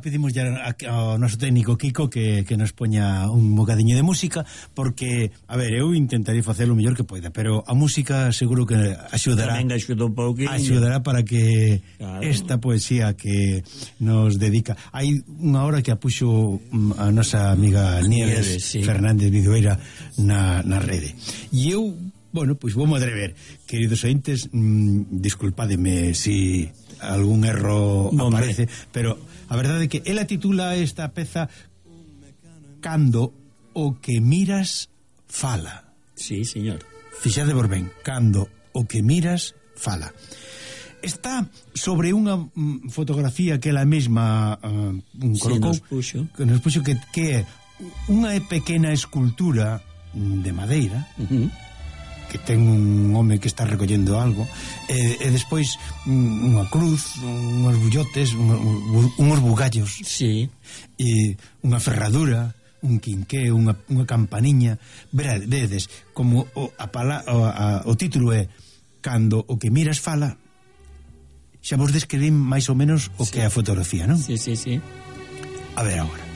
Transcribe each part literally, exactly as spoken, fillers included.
pedimos ya ao noso técnico Kiko que, que nos poña un bocadiño de música, porque, a ver, eu intentaré facer o mellor que poida, pero a música seguro que axudará, axudará para que claro. esta poesía que nos dedica. Hai unha hora que a puxo a nosa amiga Nieves, Nieves sí. Fernández Vidueira na, na rede. E eu, bueno, pois vou atrever, queridos ointes, mmm, disculpademe si algún erro no, aparece, me... pero a verdade é que ela titula esta peza Cando o que miras fala. Sí, señor. Fixade por ben, Cando o que miras fala. Está sobre unha mm, fotografía que ela mesma uh, colocou, sí, nos puxo. que nos puxo que, que é unha pequena escultura de madeira, uh-huh. que ten un home que está recollendo algo, e, e despois unha cruz, unhos bullotes, unhos bugallos, sí. e unha ferradura, un quinqué, unha, unha campaniña. Vedes, como o, a pala, o, a, o título é Cando o que miras fala, xa vos describín máis ou menos o sí. que é a fotografía, non? Sí, sí, sí. A ver agora.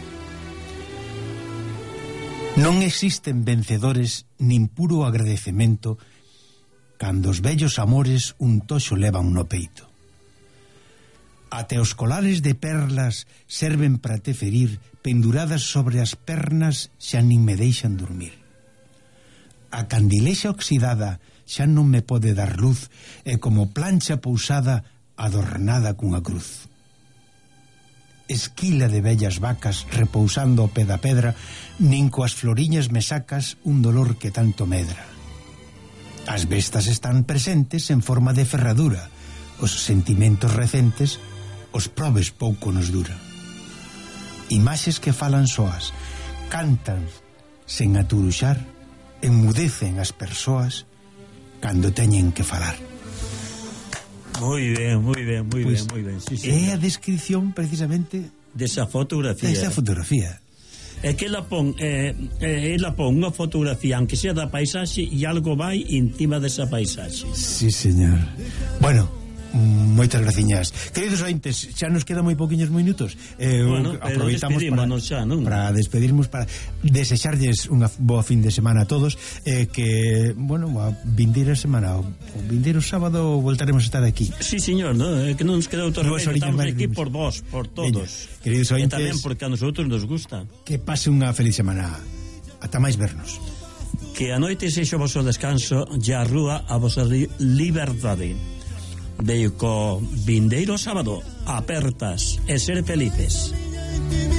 Non existen vencedores nin puro agradecemento cando os vellos amores un toxo levan no peito. Até os colares de perlas serven para te ferir, penduradas sobre as pernas xa nin me deixan dormir. A candilexa oxidada xa non me pode dar luz e como plancha pousada adornada cunha cruz. Esquila de vellas vacas repousando ao pé da pedra, nin coas floriñas me sacas un dolor que tanto medra. As bestas están presentes en forma de ferradura, os sentimentos recentes, os probes pouco nos dura. Imaxes que falan soas, cantan sen aturuxar, enmudecen as persoas cando teñen que falar. Moi ben, moi ben, moi pues, ben, moi ben. Sí, sí, é a descripción precisamente desa fotografía. Desa fotografía. É que ela pon, eh, eh, ela pon unha fotografía, aunque sea da paisaxe, e algo vai encima desa paisaxe. Sí, señor. Bueno, moitas graciñas. Queridos ointes, xa nos quedan moi poquinhos minutos. Eh, bueno, aproveitamos para, xa, non? para despedirmos, para desexarlles unha boa fin de semana a todos, eh, que, bueno, a vindeira semana, o, o vindeiro sábado voltaremos a estar aquí. Sí, señor, ¿no? Eh, que non nos queda outro remedio, estamos aquí por vos, por todos. Veña, queridos ointes, e tamén porque a nosotros nos gusta. Que pase unha feliz semana. Ata máis vernos. Que a noite sexo o vosso descanso e a rúa a vosa li liberdade. Veico vindeiro sábado, apertas e ser felices.